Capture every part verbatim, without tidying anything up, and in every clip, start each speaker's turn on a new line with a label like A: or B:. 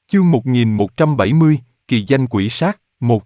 A: Chương một nghìn một trăm bảy mươi, Kỳ danh quỷ sát, một.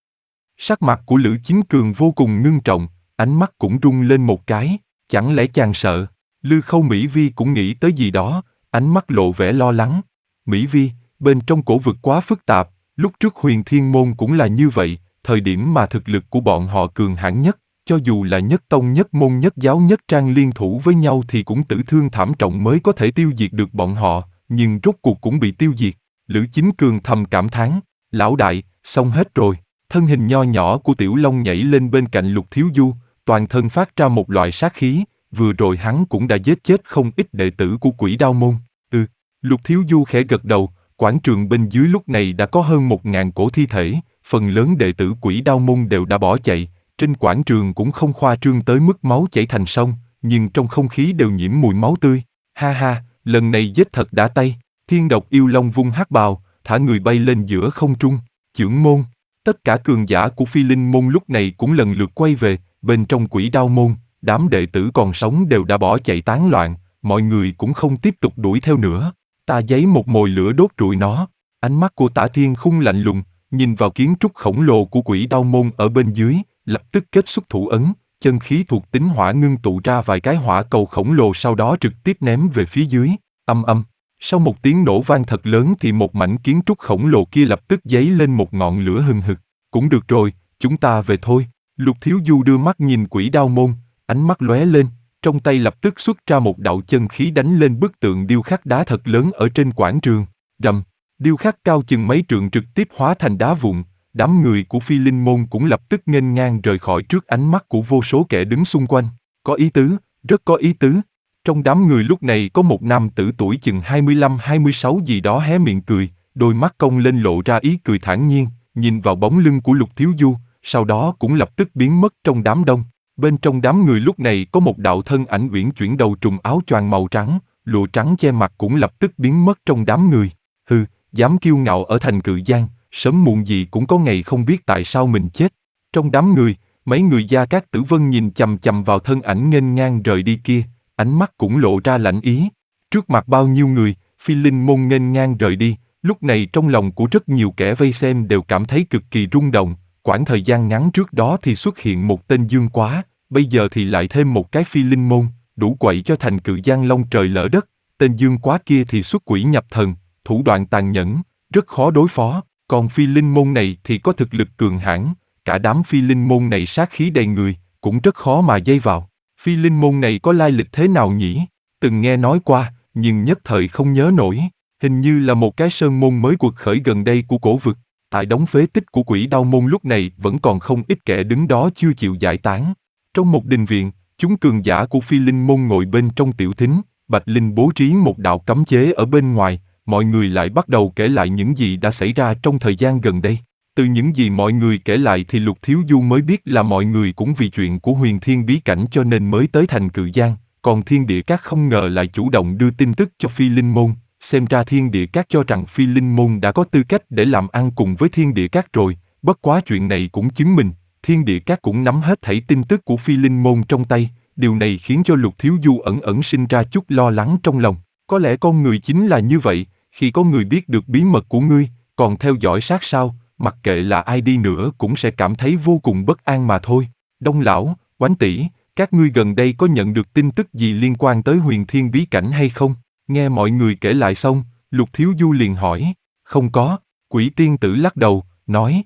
A: Sắc mặt của Lữ Chính Cường vô cùng ngưng trọng, ánh mắt cũng rung lên một cái, chẳng lẽ chàng sợ? Lư Khâu Mỹ Vi cũng nghĩ tới gì đó, ánh mắt lộ vẻ lo lắng. Mỹ Vi, bên trong cổ vực quá phức tạp, lúc trước Huyền Thiên Môn cũng là như vậy, thời điểm mà thực lực của bọn họ cường hãn nhất, cho dù là nhất tông nhất môn nhất giáo nhất trang liên thủ với nhau thì cũng tử thương thảm trọng mới có thể tiêu diệt được bọn họ, nhưng rốt cuộc cũng bị tiêu diệt. Lữ Chính Cường thầm cảm thán, lão đại, xong hết rồi. Thân hình nho nhỏ của Tiểu Long nhảy lên bên cạnh Lục Thiếu Du, toàn thân phát ra một loại sát khí, vừa rồi hắn cũng đã giết chết không ít đệ tử của Quỷ Đao Môn. Ừ, Lục Thiếu Du khẽ gật đầu, quảng trường bên dưới lúc này đã có hơn một ngàn cổ thi thể, phần lớn đệ tử Quỷ Đao Môn đều đã bỏ chạy, trên quảng trường cũng không khoa trương tới mức máu chảy thành sông, nhưng trong không khí đều nhiễm mùi máu tươi. Ha ha, lần này giết thật đã tay. Thiên Độc Yêu Long vung hắc bào, thả người bay lên giữa không trung. Chưởng môn, tất cả cường giả của Phi Linh môn lúc này cũng lần lượt quay về, bên trong Quỷ Đao môn, đám đệ tử còn sống đều đã bỏ chạy tán loạn, mọi người cũng không tiếp tục đuổi theo nữa. Ta giấy một mồi lửa đốt trụi nó. Ánh mắt của Tả Thiên Khung lạnh lùng, nhìn vào kiến trúc khổng lồ của Quỷ Đao môn ở bên dưới, lập tức kết xuất thủ ấn, chân khí thuộc tính hỏa ngưng tụ ra vài cái hỏa cầu khổng lồ, sau đó trực tiếp ném về phía dưới. Âm âm. Sau một tiếng nổ vang thật lớn thì một mảnh kiến trúc khổng lồ kia lập tức dấy lên một ngọn lửa hừng hực. Cũng được rồi, chúng ta về thôi. Lục Thiếu Du đưa mắt nhìn Quỷ Đao môn, ánh mắt lóe lên, trong tay lập tức xuất ra một đạo chân khí đánh lên bức tượng điêu khắc đá thật lớn ở trên quảng trường. Rầm, điêu khắc cao chừng mấy trượng trực tiếp hóa thành đá vụn. Đám người của Phi Linh môn cũng lập tức nghênh ngang rời khỏi trước ánh mắt của vô số kẻ đứng xung quanh. Có ý tứ, rất có ý tứ. Trong đám người lúc này có một nam tử tuổi chừng hai mươi lăm hai mươi sáu gì đó hé miệng cười, đôi mắt cong lên lộ ra ý cười thản nhiên, nhìn vào bóng lưng của Lục Thiếu Du, sau đó cũng lập tức biến mất trong đám đông. Bên trong đám người lúc này có một đạo thân ảnh uyển chuyển đầu trùm áo choàng màu trắng, lụa trắng che mặt cũng lập tức biến mất trong đám người. Hừ, dám kiêu ngạo ở thành Cự Giang, sớm muộn gì cũng có ngày không biết tại sao mình chết. Trong đám người, mấy người Gia Cát Tử Vân nhìn chằm chằm vào thân ảnh nghênh ngang rời đi kia, ánh mắt cũng lộ ra lạnh ý. Trước mặt bao nhiêu người, Phi Linh môn nghênh ngang rời đi, lúc này trong lòng của rất nhiều kẻ vây xem đều cảm thấy cực kỳ rung động. Quãng thời gian ngắn trước đó thì xuất hiện một tên Dương Quá, bây giờ thì lại thêm một cái Phi Linh môn, đủ quậy cho thành Cự Giang long trời lỡ đất. Tên Dương Quá kia thì xuất quỷ nhập thần, thủ đoạn tàn nhẫn, rất khó đối phó. Còn Phi Linh môn này thì có thực lực cường hãn, cả đám Phi Linh môn này sát khí đầy người, cũng rất khó mà dây vào. Phi Linh môn này có lai lịch thế nào nhỉ? Từng nghe nói qua, nhưng nhất thời không nhớ nổi. Hình như là một cái sơn môn mới quật khởi gần đây của cổ vực. Tại đống phế tích của Quỷ Đao môn lúc này vẫn còn không ít kẻ đứng đó chưa chịu giải tán. Trong một đình viện, chúng cường giả của Phi Linh môn ngồi bên trong tiểu thính, Bạch Linh bố trí một đạo cấm chế ở bên ngoài. Mọi người lại bắt đầu kể lại những gì đã xảy ra trong thời gian gần đây. Từ những gì mọi người kể lại thì Lục Thiếu Du mới biết là mọi người cũng vì chuyện của Huyền Thiên bí cảnh cho nên mới tới thành Cự Giang, còn Thiên Địa Các không ngờ lại chủ động đưa tin tức cho Phi Linh môn, xem ra Thiên Địa Các cho rằng Phi Linh môn đã có tư cách để làm ăn cùng với Thiên Địa Các rồi, bất quá chuyện này cũng chứng minh, Thiên Địa Các cũng nắm hết thảy tin tức của Phi Linh môn trong tay, điều này khiến cho Lục Thiếu Du ẩn ẩn sinh ra chút lo lắng trong lòng, có lẽ con người chính là như vậy. Khi có người biết được bí mật của ngươi, còn theo dõi sát sao, mặc kệ là ai đi nữa cũng sẽ cảm thấy vô cùng bất an mà thôi. Đông lão, Oánh tỷ, các ngươi gần đây có nhận được tin tức gì liên quan tới Huyền Thiên bí cảnh hay không? Nghe mọi người kể lại xong, Lục Thiếu Du liền hỏi. Không có, Quỷ tiên tử lắc đầu, nói.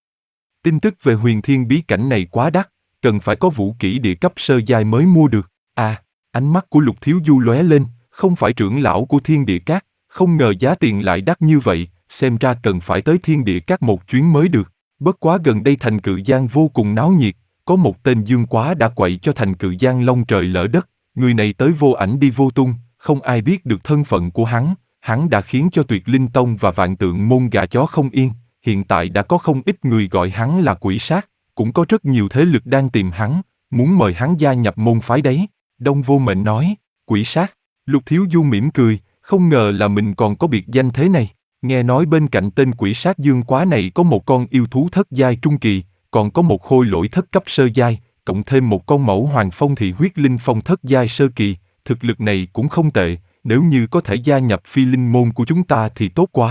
A: Tin tức về Huyền Thiên bí cảnh này quá đắt, cần phải có vũ kỹ địa cấp sơ giai mới mua được. À, ánh mắt của Lục Thiếu Du lóe lên, không phải trưởng lão của Thiên Địa Các. Không ngờ giá tiền lại đắt như vậy, xem ra cần phải tới Thiên Địa Các một chuyến mới được. Bất quá gần đây thành Cự Giang vô cùng náo nhiệt, có một tên Dương Quá đã quậy cho thành Cự Giang long trời lỡ đất. Người này tới vô ảnh đi vô tung, không ai biết được thân phận của hắn. Hắn đã khiến cho Tuyệt Linh Tông và Vạn Tượng môn gà chó không yên. Hiện tại đã có không ít người gọi hắn là quỷ sát, cũng có rất nhiều thế lực đang tìm hắn, muốn mời hắn gia nhập môn phái đấy. Đông Vô Mệnh nói, quỷ sát. Lục Thiếu Du mỉm cười. Không ngờ là mình còn có biệt danh thế này. Nghe nói bên cạnh tên quỷ sát Dương Quá này có một con yêu thú thất giai trung kỳ, còn có một khôi lỗi thất cấp sơ giai, cộng thêm một con mẫu hoàng phong thị huyết linh phong thất giai sơ kỳ. Thực lực này cũng không tệ, nếu như có thể gia nhập Phi Linh môn của chúng ta thì tốt quá.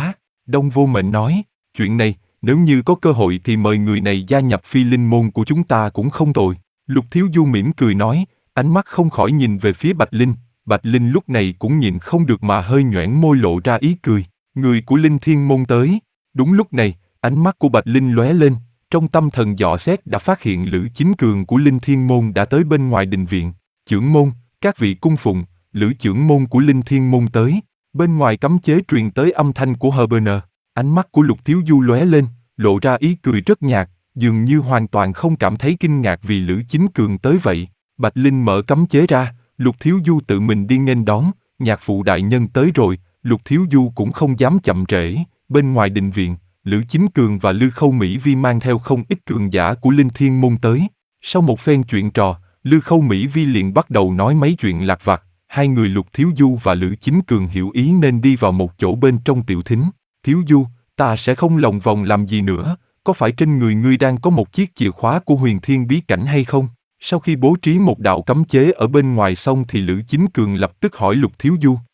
A: Đông Vô Mệnh nói, chuyện này, nếu như có cơ hội thì mời người này gia nhập phi linh môn của chúng ta cũng không tồi. Lục Thiếu Du mỉm cười nói, ánh mắt không khỏi nhìn về phía Bạch Linh. Bạch Linh lúc này cũng nhìn không được mà hơi nhoẻn môi lộ ra ý cười. Người của Linh Thiên Môn tới. Đúng lúc này, ánh mắt của Bạch Linh lóe lên, trong tâm thần dò xét đã phát hiện Lữ Chính Cường của Linh Thiên Môn đã tới bên ngoài đình viện. Chưởng môn, các vị cung phụng, Lữ Chưởng môn của Linh Thiên Môn tới. Bên ngoài cấm chế truyền tới âm thanh của Herbern. Ánh mắt của Lục Thiếu Du lóe lên, lộ ra ý cười rất nhạt, dường như hoàn toàn không cảm thấy kinh ngạc vì Lữ Chính Cường tới vậy. Bạch Linh mở cấm chế ra, Lục Thiếu Du tự mình đi nghênh đón, nhạc phụ đại nhân tới rồi. Lục Thiếu Du cũng không dám chậm trễ. Bên ngoài đình viện, Lữ Chính Cường và Lư Khâu Mỹ Vi mang theo không ít cường giả của Linh Thiên Môn tới. Sau một phen chuyện trò, Lư Khâu Mỹ Vi liền bắt đầu nói mấy chuyện lặt vặt. Hai người Lục Thiếu Du và Lữ Chính Cường hiểu ý nên đi vào một chỗ bên trong tiểu thính. Thiếu Du, ta sẽ không lòng vòng làm gì nữa, có phải trên người ngươi đang có một chiếc chìa khóa của Huyền Thiên bí cảnh hay không? Sau khi bố trí một đạo cấm chế ở bên ngoài xong thì Lữ Chính Cường lập tức hỏi Lục Thiếu Du.